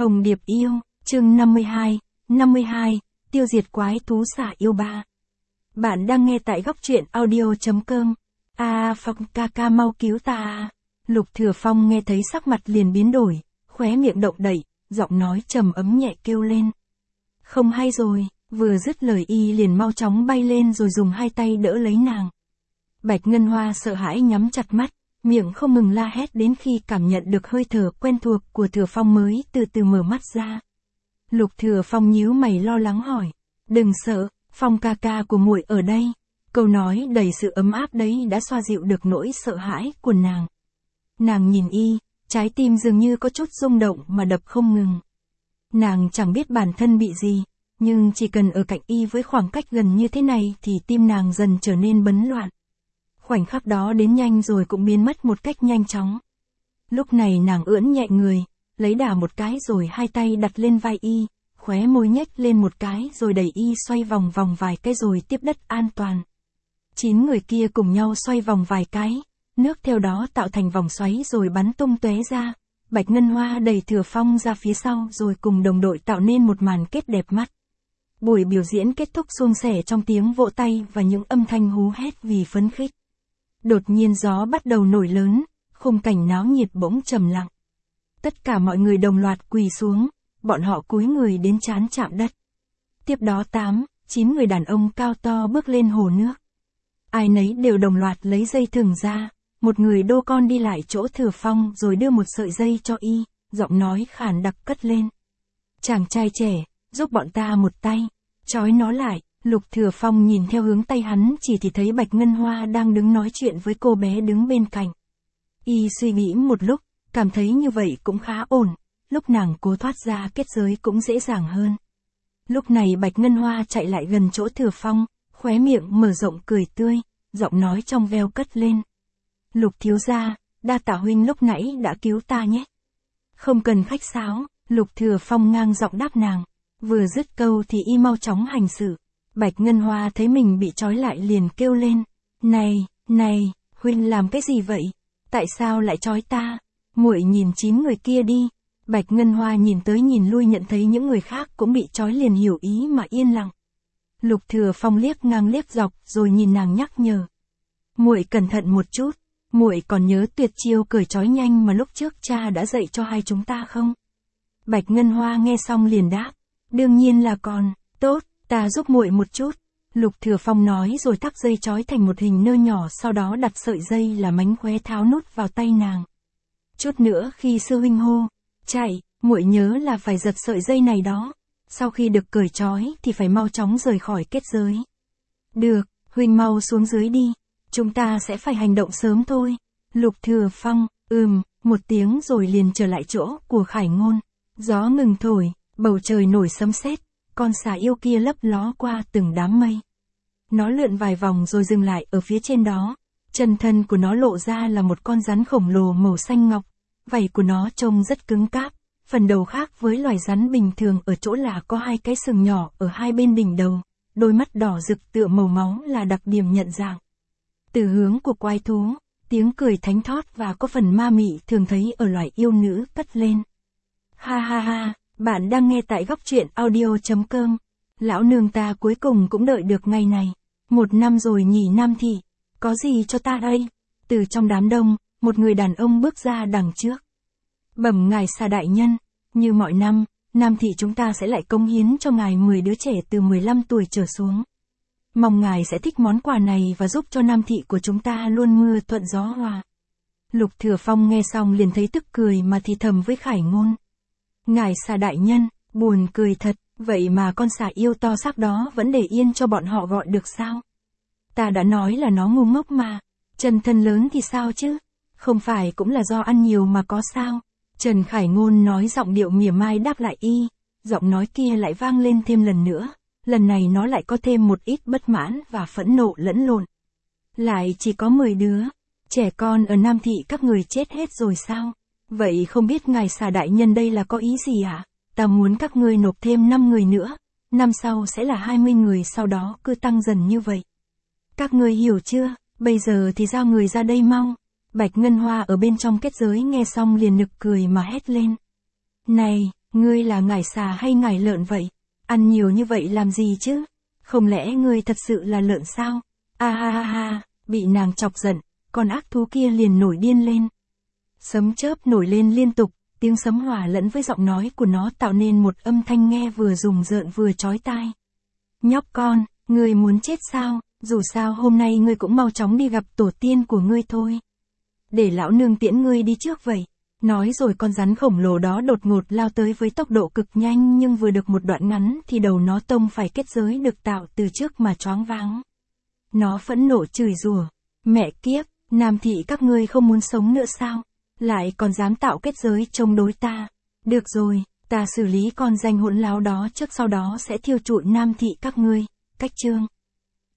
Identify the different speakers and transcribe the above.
Speaker 1: Hồng Điệp yêu, chương 52, tiêu diệt quái thú xả yêu 3. Bạn đang nghe tại góc truyện audio.com. Phong ca ca mau cứu ta. Lục Thừa Phong nghe thấy sắc mặt liền biến đổi, khóe miệng động đậy, giọng nói trầm ấm nhẹ kêu lên. Không hay rồi, vừa dứt lời y liền mau chóng bay lên rồi dùng hai tay đỡ lấy nàng. Bạch Ngân Hoa sợ hãi nhắm chặt mắt, miệng không ngừng la hét đến khi cảm nhận được hơi thở quen thuộc của Thừa Phong mới từ từ mở mắt ra. Lục Thừa Phong nhíu mày lo lắng hỏi, đừng sợ, Phong ca ca của muội ở đây. Câu nói đầy sự ấm áp đấy đã xoa dịu được nỗi sợ hãi của nàng. Nàng nhìn y, trái tim dường như có chút rung động mà đập không ngừng. Nàng chẳng biết bản thân bị gì, nhưng chỉ cần ở cạnh y với khoảng cách gần như thế này thì tim nàng dần trở nên bấn loạn. Khoảnh khắc đó đến nhanh rồi cũng biến mất một cách nhanh chóng. Lúc này nàng ưỡn nhẹ người, lấy đà một cái rồi hai tay đặt lên vai y, khóe môi nhếch lên một cái rồi đẩy y xoay vòng vòng vài cái rồi tiếp đất an toàn. 9 người kia cùng nhau xoay vòng vài cái, nước theo đó tạo thành vòng xoáy rồi bắn tung tóe ra. Bạch Ngân Hoa đẩy Thừa Phong ra phía sau rồi cùng đồng đội tạo nên một màn kết đẹp mắt. Buổi biểu diễn kết thúc suôn sẻ trong tiếng vỗ tay và những âm thanh hú hét vì phấn khích. Đột nhiên gió bắt đầu nổi lớn, khung cảnh náo nhiệt bỗng trầm lặng. Tất cả mọi người đồng loạt quỳ xuống, bọn họ cúi người đến trán chạm đất. Tiếp đó 9 người đàn ông cao to bước lên hồ nước. Ai nấy đều đồng loạt lấy dây thừng ra, một người đô con đi lại chỗ Thừa Phong rồi đưa một sợi dây cho y, giọng nói khàn đặc cất lên. Chàng trai trẻ, giúp bọn ta một tay, trói nó lại. Lục Thừa Phong nhìn theo hướng tay hắn chỉ thì thấy Bạch Ngân Hoa đang đứng nói chuyện với cô bé đứng bên cạnh. Y suy nghĩ một lúc, cảm thấy như vậy cũng khá ổn, lúc nàng cố thoát ra kết giới cũng dễ dàng hơn. Lúc này Bạch Ngân Hoa chạy lại gần chỗ Thừa Phong, khóe miệng mở rộng cười tươi, giọng nói trong veo cất lên. Lục thiếu gia, đa tạ huynh lúc nãy đã cứu ta nhé. Không cần khách sáo, Lục Thừa Phong ngang giọng đáp nàng. Vừa dứt câu thì y mau chóng hành sự. Bạch Ngân Hoa thấy mình bị trói lại liền kêu lên. Này, huynh làm cái gì vậy? Tại sao lại trói ta? Muội nhìn 9 người kia đi. Bạch Ngân Hoa nhìn tới nhìn lui nhận thấy những người khác cũng bị trói liền hiểu ý mà yên lặng. Lục Thừa Phong liếc ngang liếc dọc rồi nhìn nàng nhắc nhở. Muội cẩn thận một chút, muội còn nhớ tuyệt chiêu cởi trói nhanh mà lúc trước cha đã dạy cho hai chúng ta không? Bạch Ngân Hoa nghe xong liền đáp. Đương nhiên là còn, tốt. Ta giúp muội một chút. Lục Thừa Phong nói rồi thắt dây trói thành một hình nơ nhỏ sau đó đặt sợi dây là mánh khóe tháo nút vào tay nàng. Chút nữa khi sư huynh hô, chạy, muội nhớ là phải giật sợi dây này đó. Sau khi được cởi trói thì phải mau chóng rời khỏi kết giới. Được, huynh mau xuống dưới đi. Chúng ta sẽ phải hành động sớm thôi. Lục Thừa Phong, một tiếng rồi liền trở lại chỗ của Khải Ngôn. Gió ngừng thổi, bầu trời nổi sấm sét. Con xà yêu kia lấp ló qua từng đám mây. Nó lượn vài vòng rồi dừng lại ở phía trên đó. Chân thân của nó lộ ra là một con rắn khổng lồ màu xanh ngọc. Vảy của nó trông rất cứng cáp. Phần đầu khác với loài rắn bình thường ở chỗ là có hai cái sừng nhỏ ở hai bên đỉnh đầu. Đôi mắt đỏ rực tựa màu máu là đặc điểm nhận dạng. Từ hướng của quái thú, tiếng cười thánh thót và có phần ma mị thường thấy ở loài yêu nữ cất lên. Ha ha ha. Bạn đang nghe tại góc truyện audio.com. Lão nương ta cuối cùng cũng đợi được ngày này. 1 năm rồi nhỉ Nam Thị. Có gì cho ta đây? Từ trong đám đông, một người đàn ông bước ra đằng trước. Bẩm ngài Xà đại nhân, như mọi năm, Nam Thị chúng ta sẽ lại cống hiến cho ngài 10 đứa trẻ từ 15 tuổi trở xuống. Mong ngài sẽ thích món quà này và giúp cho Nam Thị của chúng ta luôn mưa thuận gió hòa. Lục Thừa Phong nghe xong liền thấy tức cười mà thì thầm với Khải Ngôn. Ngài Xà đại nhân, buồn cười thật, vậy mà con xà yêu to xác đó vẫn để yên cho bọn họ gọi được sao? Ta đã nói là nó ngu ngốc mà, chân thân lớn thì sao chứ? Không phải cũng là do ăn nhiều mà có sao? Trần Khải Ngôn nói giọng điệu mỉa mai đáp lại y, giọng nói kia lại vang lên thêm lần nữa, lần này nó lại có thêm một ít bất mãn và phẫn nộ lẫn lộn. Lại chỉ có 10 đứa, trẻ con ở Nam Thị các người chết hết rồi sao? Vậy không biết ngài Xà đại nhân đây là có ý gì ạ? Ta muốn các ngươi nộp thêm 5 người nữa, năm sau sẽ là 20 người sau đó cứ tăng dần như vậy. Các ngươi hiểu chưa? Bây giờ thì giao người ra đây mau. Bạch Ngân Hoa ở bên trong kết giới nghe xong liền nực cười mà hét lên. Ngươi là ngải xà hay ngải lợn vậy? Ăn nhiều như vậy làm gì chứ? Không lẽ ngươi thật sự là lợn sao? A ha ha ha, bị nàng chọc giận, con ác thú kia liền nổi điên lên. Sấm chớp nổi lên liên tục, tiếng sấm hòa lẫn với giọng nói của nó tạo nên một âm thanh nghe vừa rùng rợn vừa chói tai. Nhóc con, ngươi muốn chết sao? Dù sao hôm nay ngươi cũng mau chóng đi gặp tổ tiên của ngươi thôi. Để lão nương tiễn ngươi đi trước vậy. Nói rồi con rắn khổng lồ đó đột ngột lao tới với tốc độ cực nhanh, nhưng vừa được một đoạn ngắn thì đầu nó tông phải kết giới được tạo từ trước mà choáng váng. Nó phẫn nộ chửi rủa, mẹ kiếp, Nam thị các ngươi không muốn sống nữa sao? Lại còn dám tạo kết giới chống đối ta. Được rồi, ta xử lý con danh hỗn láo đó trước, sau đó sẽ thiêu trụi Nam thị các ngươi. Cách chương